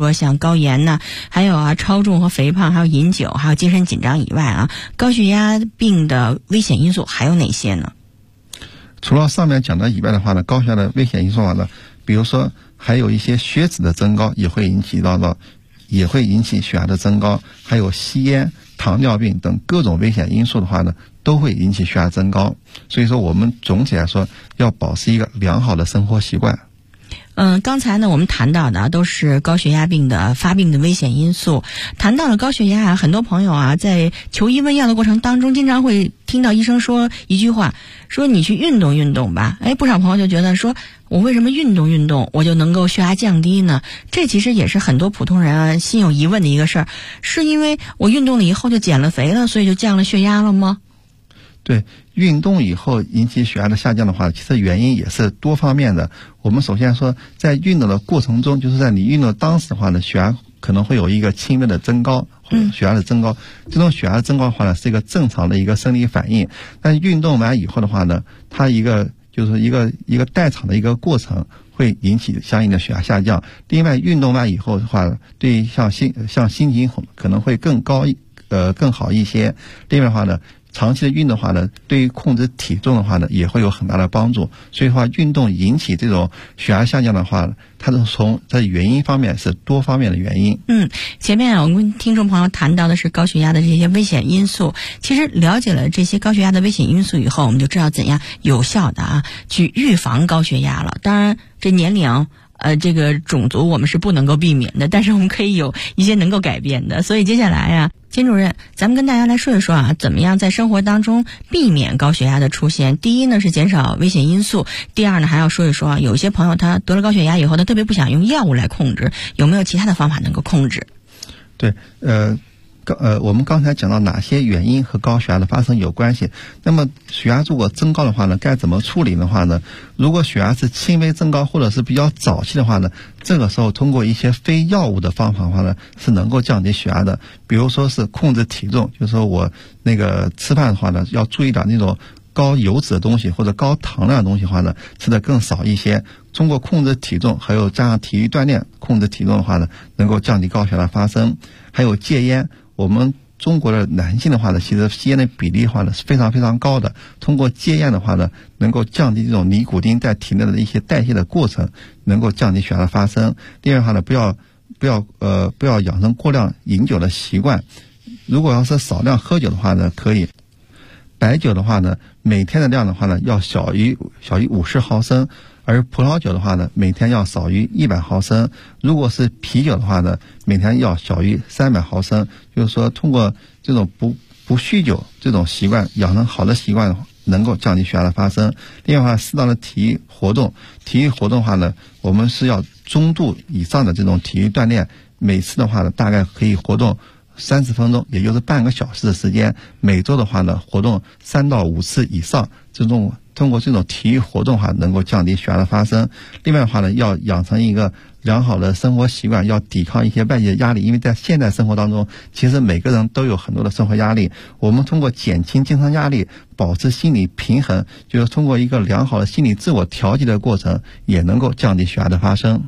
说像高盐呢，还有超重和肥胖，还有饮酒，还有精神紧张以外高血压病的危险因素还有哪些呢？ 除了上面讲的以外的话呢，高血压的危险因素呢，比如说还有一些血脂的增高也会引起血压的增高，还有吸烟、糖尿病等各种危险因素的话呢，都会引起血压增高。所以说我们总体来说要保持一个良好的生活习惯。 刚才呢我们谈到的都是高血压病的发病的危险因素。谈到了高血压很多朋友在求医问药的过程当中，经常会听到医生说一句话，说你去运动运动吧。不少朋友就觉得说，我为什么运动我就能够血压降低呢？这其实也是很多普通人心有疑问的一个事儿，是因为我运动了以后就减了肥了，所以就降了血压了吗？ 对，运动以后引起血压的下降的话，其实原因也是多方面的。我们首先说，在运动的过程中，就是在你运动当时的话呢，血压可能会有一个轻微的增高，血压的增高。这种血压的增高的话呢，是一个正常的一个生理反应。但运动完以后的话呢，它一个代偿的一个过程，会引起相应的血压下降。另外，运动完以后的话，对像心情可能会更好一些。另外的话呢，长期的运动的话呢，对于控制体重的话呢，也会有很大的帮助。所以的话，运动引起这种血压下降的话，它在原因方面是多方面的原因。 前面我们跟听众朋友谈到的是高血压的这些危险因素。其实了解了这些高血压的危险因素以后，我们就知道怎样有效的去预防高血压了。当然，这年龄这个种族我们是不能够避免的，但是我们可以有一些能够改变的。所以接下来金主任，咱们跟大家来说一说怎么样在生活当中避免高血压的出现。第一呢是减少危险因素，第二呢还要说一说有些朋友他得了高血压以后，他特别不想用药物来控制，有没有其他的方法能够控制？ 对，我们刚才讲到哪些原因和高血压的发生有关系。那么血压如果增高的话呢，该怎么处理的话呢？如果血压是轻微增高或者是比较早期的话呢，这个时候通过一些非药物的方法的话呢，是能够降低血压的。比如说是控制体重，就是说我吃饭的话呢，要注意点那种高油脂的东西或者高糖量的东西的话呢，吃的更少一些。通过控制体重，还有加上体育锻炼控制体重的话呢，能够降低高血压的发生。还有戒烟，我们中国的男性的话呢，其实吸烟的比例的话呢是非常非常高的。通过戒烟的话呢，能够降低这种尼古丁在体内的一些代谢的过程，能够降低血压的发生。另外的话呢，不要养成过量饮酒的习惯。如果要是少量喝酒的话呢，可以。白酒的话呢，每天的量的话呢，要小于50毫升，而葡萄酒的话呢，每天要少于100毫升。如果是啤酒的话呢，每天要小于300毫升。就是说，通过这种不酗酒这种习惯，养成好的习惯，能够降低血压的发生。另外的话，适当的体育活动的话呢，我们是要中度以上的这种体育锻炼，每次的话呢，大概可以活动30分钟，也就是半个小时的时间。每周的话呢，活动3到5次以上，通过这种体育活动的话，能够降低血压的发生。另外的话呢，要养成一个良好的生活习惯，要抵抗一些外界的压力。因为在现代生活当中，其实每个人都有很多的生活压力。我们通过减轻精神压力，保持心理平衡，就是通过一个良好的心理自我调节的过程，也能够降低血压的发生。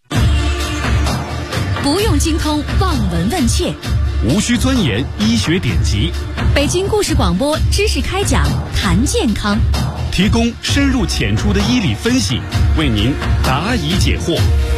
不用精通望闻问切， 无需钻研医学典籍。 北京故事广播知识开讲，谈健康， 提供深入浅出的医理分析，为您答疑解惑。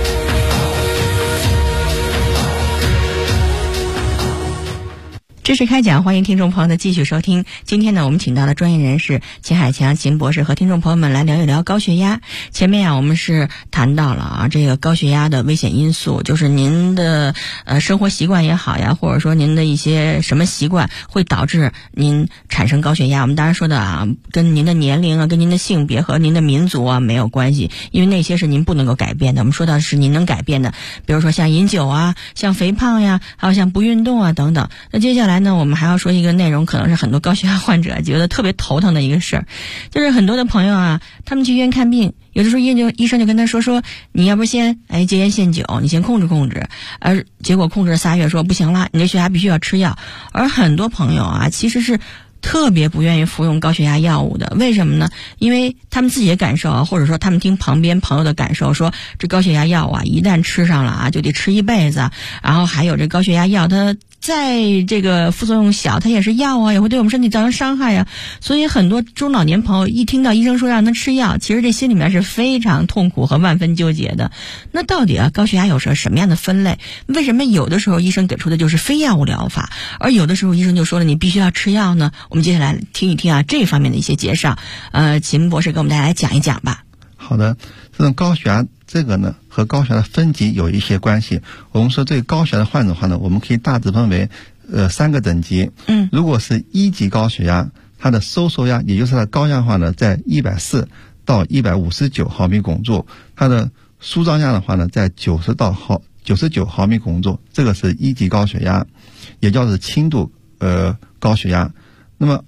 知识开讲，欢迎听众朋友的继续收听。今天呢，我们请到了专业人士秦海强秦博士，和听众朋友们来聊一聊高血压。前面我们是谈到了这个高血压的危险因素，就是您的生活习惯也好呀，或者说您的一些什么习惯会导致您产生高血压。我们当然说的跟您的年龄跟您的性别和您的民族没有关系，因为那些是您不能够改变的。我们说到是您能改变的，比如说像饮酒像肥胖呀，还有像不运动等等。那接下来呢，我们还要说一个内容，可能是很多高血压患者觉得特别头疼的一个事儿，就是很多的朋友他们去医院看病，有的时候医生就跟他说你要不先戒烟限酒，你先控制控制，而结果控制了3月说不行了，你这血压必须要吃药。而很多朋友其实是特别不愿意服用高血压药物的。为什么呢？因为他们自己的感受啊，或者说他们听旁边朋友的感受，说这高血压药啊，一旦吃上了啊，就得吃一辈子。然后还有这高血压药，它在这个副作用小，它也是药啊，也会对我们身体造成伤害呀。所以很多中老年朋友一听到医生说让他吃药，其实这心里面是非常痛苦和万分纠结的。那到底高血压有什么样的分类？为什么有的时候医生给出的就是非药物疗法，而有的时候医生就说了你必须要吃药呢？我们接下来听一听这方面的一些介绍。秦博士给我们大家来讲一讲吧。 好的，这种高血压这个呢和高血压的分级有一些关系。我们说这个高血压的患者的话呢，我们可以大致分为3个等级。如果是1级高血压，它的收缩压，也就是它的高压的话呢，在140到159毫米汞柱，它的舒张压的话呢，在90到99毫米汞柱，这个是1级高血压，也叫做轻度高血压。那么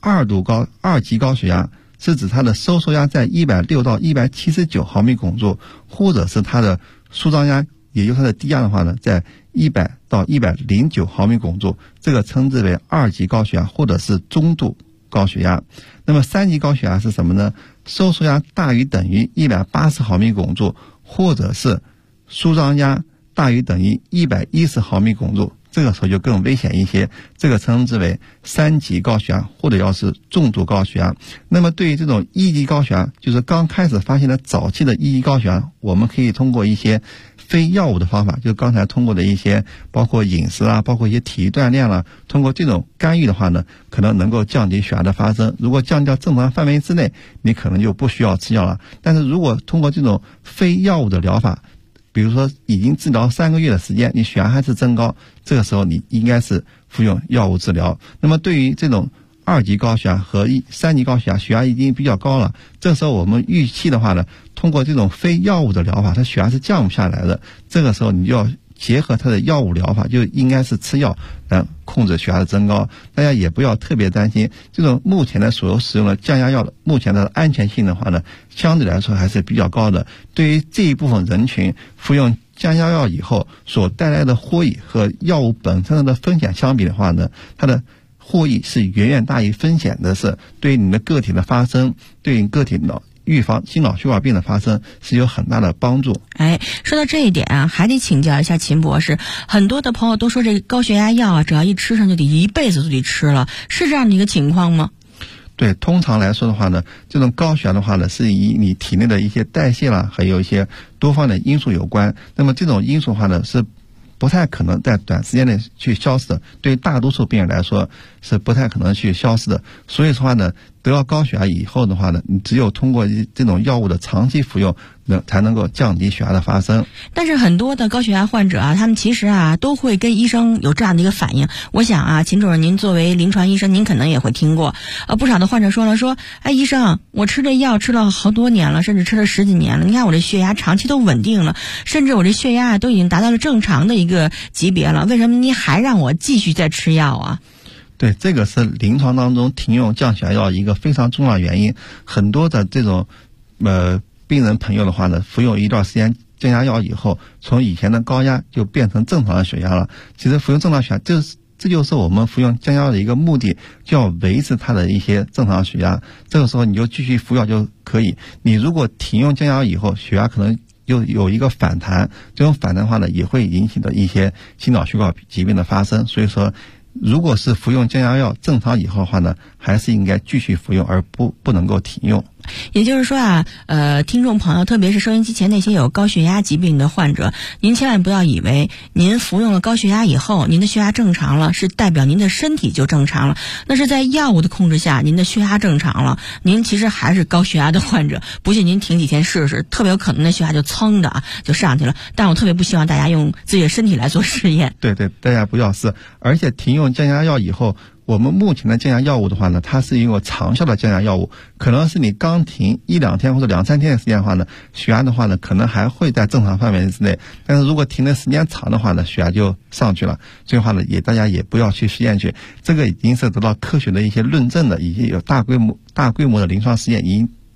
2级高血压是指它的收缩压在160到179毫米汞柱，或者是它的舒张压，也就是它的低压的话呢，在100到109毫米汞柱，这个称之为2级高血压或者是中度高血压。那么3级高血压是什么呢？收缩压大于等于180毫米汞柱，或者是舒张压大于等于110毫米汞柱，这个时候就更危险一些，这个称之为3级高血压或者要是重度高血压。那么对于这种1级高血压，就是刚开始发现的早期的1级高血压，我们可以通过一些非药物的方法，就刚才通过的一些包括饮食啊，包括一些体育锻炼啦，通过这种干预的话呢，可能能够降低血压的发生。如果降到正常范围之内，你可能就不需要吃药了。但是如果通过这种非药物的疗法，比如说已经治疗3个月的时间，你血压还是增高，这个时候你应该是服用药物治疗。那么对于这种2级高血压和3级高血压，血压已经比较高了，这时候我们预期的话呢，通过这种非药物的疗法，它血压是降不下来的，这个时候你就要结合它的药物疗法，就应该是吃药来控制血压的增高。大家也不要特别担心，这种目前的所有使用的降压药的目前的安全性的话呢，相对来说还是比较高的。对于这一部分人群，服用降压药以后所带来的获益和药物本身的风险相比的话呢，它的获益是远远大于风险的，是对于你的个体的发生，对于个体的预防心脑血管病的发生是有很大的帮助。 说到这一点啊，还得请教一下秦博士。很多的朋友都说这个高血压药啊，只要一吃上就得一辈子都得吃了，是这样的一个情况吗？ 对，通常来说的话呢，这种高血压的话呢，是与你体内的一些代谢啦，还有一些多方面的因素有关。那么这种因素的话呢，是不太可能在短时间内去消失的，对于大多数病人来说是不太可能去消失的。所以说话呢，得到高血压以后的话呢，你只有通过这种药物的长期服用，才能够降低血压的发生。 但是很多的高血压患者啊，他们其实都会跟医生有这样的一个反应。我想秦主任您作为临床医生，您可能也会听过，不少的患者说，医生，我吃这药吃了好多年了，甚至吃了10几年了，你看我这血压长期都稳定了，甚至我这血压都已经达到了正常的一个级别了，为什么你还让我继续再吃药啊？ 对，这个是临床当中停用降血压药一个非常重要的原因。很多的这种病人朋友的话呢，服用一段时间降压药以后，从以前的高压就变成正常的血压了。其实服用正常血压，这就是我们服用降压药的一个目的，就要维持它的一些正常血压。这个时候你就继续服药就可以。你如果停用降压药以后，血压可能又有一个反弹，这种反弹的话呢，也会引起的一些心脑血管疾病的发生。所以说，如果是服用降压药正常以后的话呢，还是应该继续服用，而不能够停用。 也就是说听众朋友，特别是收音机前那些有高血压疾病的患者，您千万不要以为您服用了高血压以后，您的血压正常了，是代表您的身体就正常了。那是在药物的控制下，您的血压正常了，您其实还是高血压的患者。不信您停几天试试，特别有可能那血压就噌的就上去了。但我特别不希望大家用自己的身体来做实验。 对，大家不要试。而且停用降压药以后，我们目前的降压药物的话呢，它是一个长效的降压药物，可能是你刚停1-2天或者2-3天的时间的话呢，血压的话呢，可能还会在正常范围之内。但是如果停的时间长的话呢，血压就上去了。所以话呢，大家也不要去实验去，这个已经是得到科学的一些论证的，已经有大规模的临床实验已经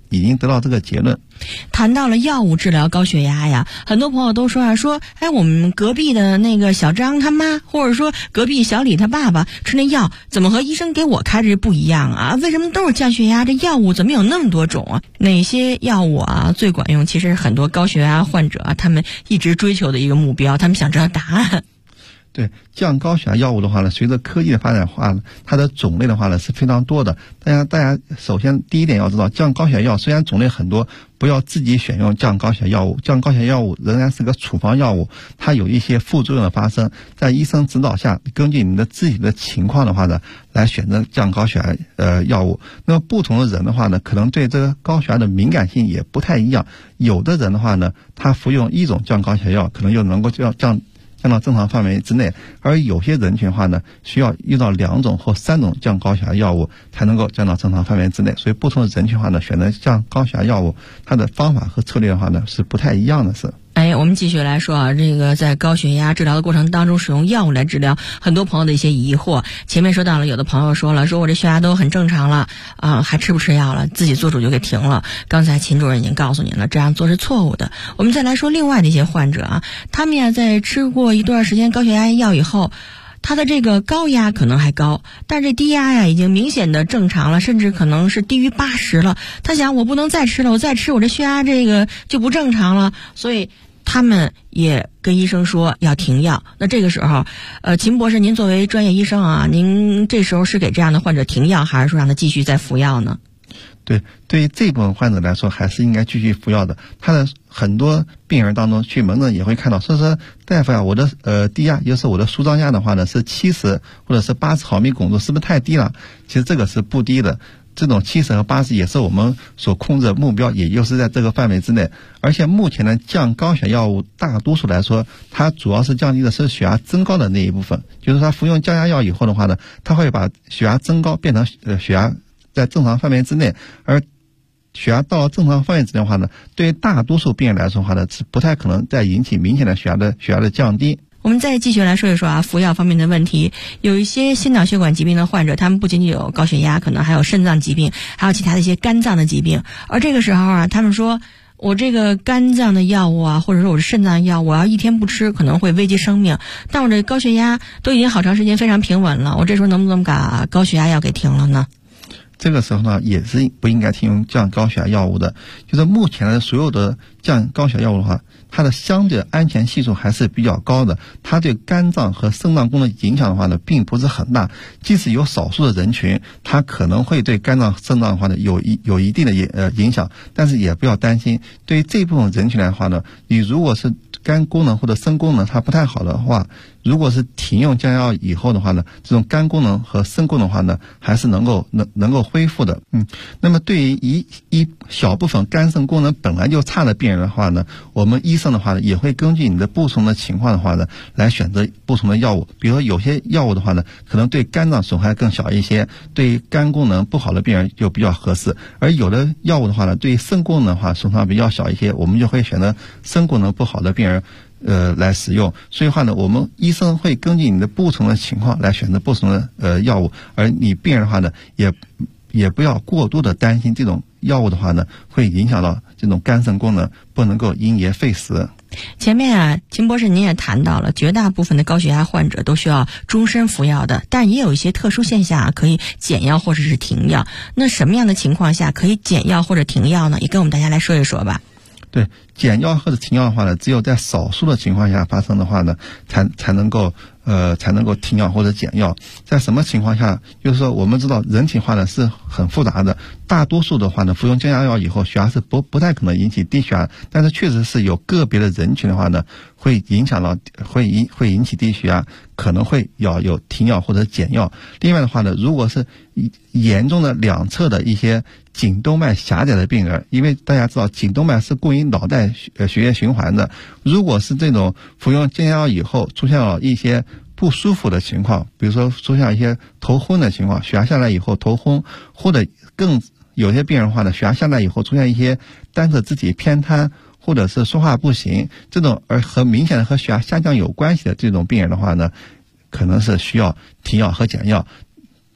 已经得到这个结论。 谈到了药物治疗高血压呀，很多朋友都说哎，我们隔壁的那个小张他妈，或者说隔壁小李他爸爸吃那药，怎么和医生给我开的不一样啊？为什么都是降血压？这药物怎么有那么多种啊？哪些药物啊最管用？其实很多高血压患者啊，他们一直追求的一个目标，他们想知道答案。 对，降高血压药物的话呢，随着科技的发展的话呢，它的种类的话呢是非常多的。大家首先第一点要知道，降高血压药虽然种类很多，不要自己选用降高血压药物。降高血压药物仍然是个处方药物，它有一些副作用的发生，在医生指导下，根据你的自己的情况的话呢，来选择降高血压药物。那么不同的人的话呢，可能对这个高血压的敏感性也不太一样。有的人的话呢，他服用一种降高血压药，可能就能够降到正常范围之内，而有些人群的话呢，需要用到2种或3种降高血压药物才能够降到正常范围之内。所以不同的人群的话呢，选择降高血压药物，它的方法和策略的话呢是不太一样的。 我们继续来说啊，这个在高血压治疗的过程当中使用药物来治疗，很多朋友的一些疑惑。前面说到了，有的朋友说我这血压都很正常了啊，还吃不吃药了？自己做主就给停了。刚才秦主任已经告诉您了，这样做是错误的。我们再来说另外的一些患者啊，他们在吃过一段时间高血压药以后，他的这个高压可能还高，但这低压已经明显的正常了，甚至可能是低于80了。他想我不能再吃了，我再吃我这血压这个就不正常了，所以他们也跟医生说要停药。那这个时候秦博士您作为专业医生啊，您这时候是给这样的患者停药，还是说让他继续再服药呢？ 对于这部分患者来说，还是应该继续服药的。他的很多病人当中去门诊也会看到，说大夫啊，我的低压，也就是我的舒张压的话呢是70或者是80毫米汞柱，是不是太低了？其实这个是不低的，这种70和80也是我们所控制的目标，也就是在这个范围之内。而且目前的降高血压药物大多数来说，它主要是降低的是血压增高的那一部分，就是它服用降压药以后的话呢，它会把血压增高变成血压在正常范围之内，而血压到了正常范围之内的话呢，对于大多数病人来说的话呢，是不太可能再引起明显的血压的降低。 我们再继续来说一说啊，服药方面的问题。有一些心脑血管疾病的患者，他们不仅仅有高血压，可能还有肾脏疾病，还有其他的一些肝脏的疾病。而这个时候啊，他们说我这个肝脏的药物啊，或者说我是肾脏药，我要一天不吃可能会危及生命。但我这高血压都已经好长时间非常平稳了，我这时候能不能把高血压药给停了呢？ 这个时候呢，也是不应该停用降高血压药物的。就是目前的所有的降高血压药物的话，它的相对安全系数还是比较高的，它对肝脏和肾脏功能影响的话呢，并不是很大。即使有少数的人群，它可能会对肝脏、肾脏的话呢有一定的影响，但是也不要担心。对于这部分人群来的话呢，你如果是肝功能或者肾功能它不太好的话，如果是停用降压药以后的话呢，这种肝功能和肾功能的话呢，还是能够恢复的。那么对于一小部分肝肾功能本来就差的病人的话呢，我们医生的话呢，也会根据你的不同的情况的话呢，来选择不同的药物。比如说有些药物的话呢，可能对肝脏损害更小一些，对肝功能不好的病人就比较合适；而有的药物的话呢，对肾功能的话损伤比较小一些，我们就会选择肾功能不好的病人来使用。所以话呢，我们医生会根据你的不同的情况来选择不同的药物，而你病人的话呢，也不要过多的担心这种药物的话呢，会影响到这种肝肾功能，不能够因噎废食。 前面啊，秦博士您也谈到了，绝大部分的高血压患者都需要终身服药的，但也有一些特殊现象可以减药或者是停药。那什么样的情况下可以减药或者停药呢？也跟我们大家来说一说吧。 对，减药或者停药的话呢，只有在少数的情况下发生的话呢，才能够停药或者减药。在什么情况下？就是说我们知道人体化呢是很复杂的，大多数的话呢，服用降压药以后，血压是不太可能引起低血压，但是确实是有个别的人群的话呢，会引起低血压，可能会要有停药或者减药。另外的话呢，如果是严重的两侧的一些颈动脉狭窄的病人，因为大家知道颈动脉是供应脑袋血液循环的，如果是这种服用降压药以后出现了一些不舒服的情况，比如说出现一些头昏的情况，血压下来以后头昏，或者更有些病人的话呢，血压下来以后出现一些单侧肢体偏瘫，或者是说话不行，这种和明显的和血压下降有关系的这种病人的话呢，可能是需要停药和减药。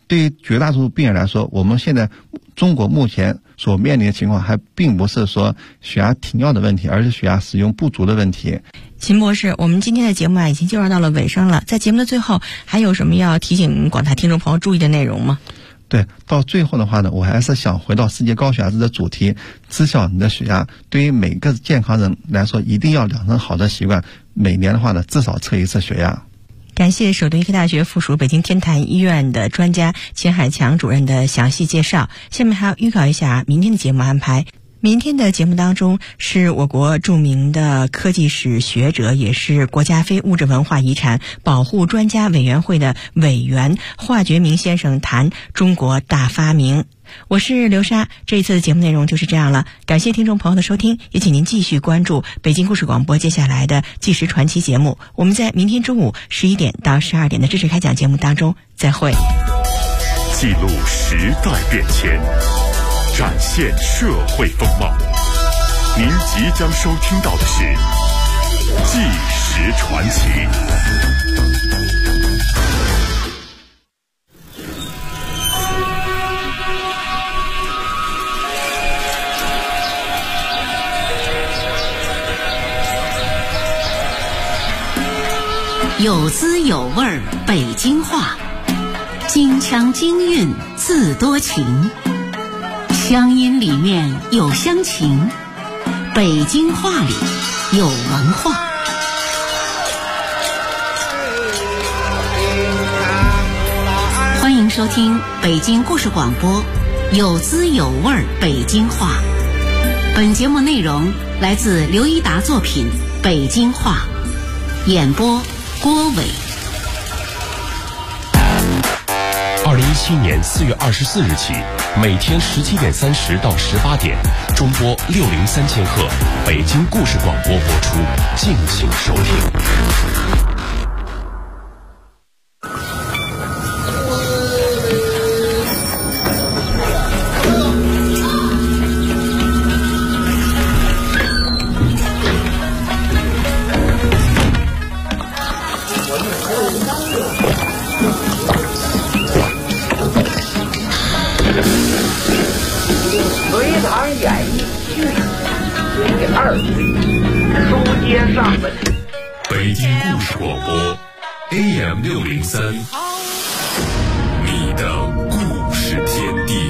对于绝大多数病人来说，我们现在中国目前所面临的情况还并不是说血压停药的问题，而是血压使用不足的问题。 秦博士，我们今天的节目已经进入到了尾声了，在节目的最后还有什么要提醒广大听众朋友注意的内容吗？ 对，到最后的话呢，我还是想回到世界高血压日的主题，知晓你的血压。对于每个健康人来说，一定要养成好的习惯，每年的话呢，至少测一次血压。 感谢首都医科大学附属北京天坛医院的专家秦海强主任的详细介绍。下面还要预告一下明天的节目安排。明天的节目当中是我国著名的科技史学者，也是国家非物质文化遗产保护专家委员会的委员华觉明先生谈中国大发明。我是刘莎，这一次的节目内容就是这样了，感谢听众朋友的收听，也请您继续关注北京故事广播接下来的纪实传奇节目。我们在明天中午11点到12点的知识开讲节目当中再会。 记录时代变迁，展现社会风貌。您即将收听到的是纪实传奇。 有滋有味儿北京话，京腔京韵自多情，乡音里面有乡情，北京话里有文化。欢迎收听北京故事广播有滋有味儿北京话。本节目内容来自刘一达作品《北京话》，演播郭伟。 2017年4月24日起，每天17点30到18点，中波603千赫，北京故事广播播出，敬请收听。 隋唐演义剧第2回，书接上文。 北京故事广播 AM 603，你的故事天地。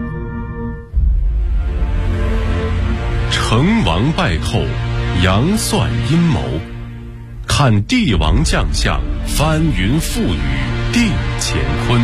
成王败寇，杨算阴谋，看帝王将相，翻云覆雨定乾坤。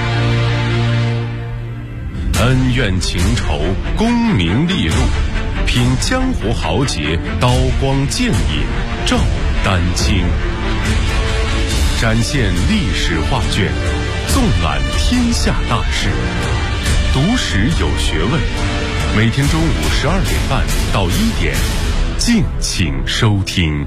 恩怨情仇，功名利禄，品江湖豪杰，刀光剑影，照丹青。展现历史画卷，纵览天下大事，读史有学问。每天中午12点半到1点，敬请收听。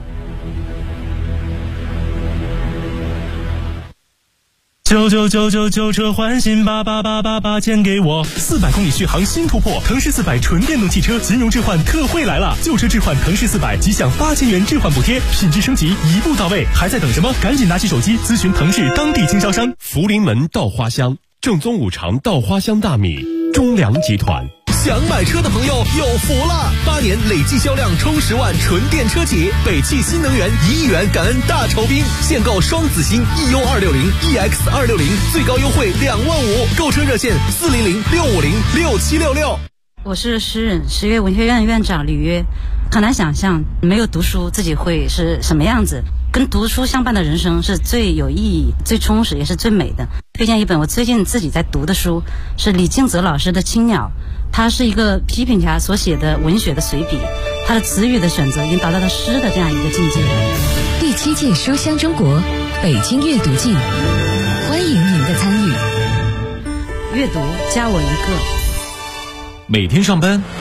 99999车换新88888钱给我，400公里续航新突破，腾势400纯电动汽车金融置换特惠来了，旧车置换腾势400即享8000元置换补贴，品质升级一步到位，还在等什么？赶紧拿起手机咨询腾势当地经销商。 福临门稻花香，正宗五常稻花香大米，中粮集团。 想买车的朋友有福了！8年累计销量冲10万纯电车企，北汽新能源1亿元感恩大酬宾，现购双子星 EU260、EX260，最高优惠2万5，购车热线400-650-6766。 我是诗人，实业文学院院长李约。很难想象没有读书自己会是什么样子，跟读书相伴的人生是最有意义、最充实也是最美的。推荐一本我最近自己在读的书，是李敬泽老师的《青鸟》，他是一个批评家所写的文学的随笔，他的词语的选择已经达到了诗的这样一个境界。 第7届书香中国北京阅读季，欢迎您的参与。 阅读加我一个。 每天上班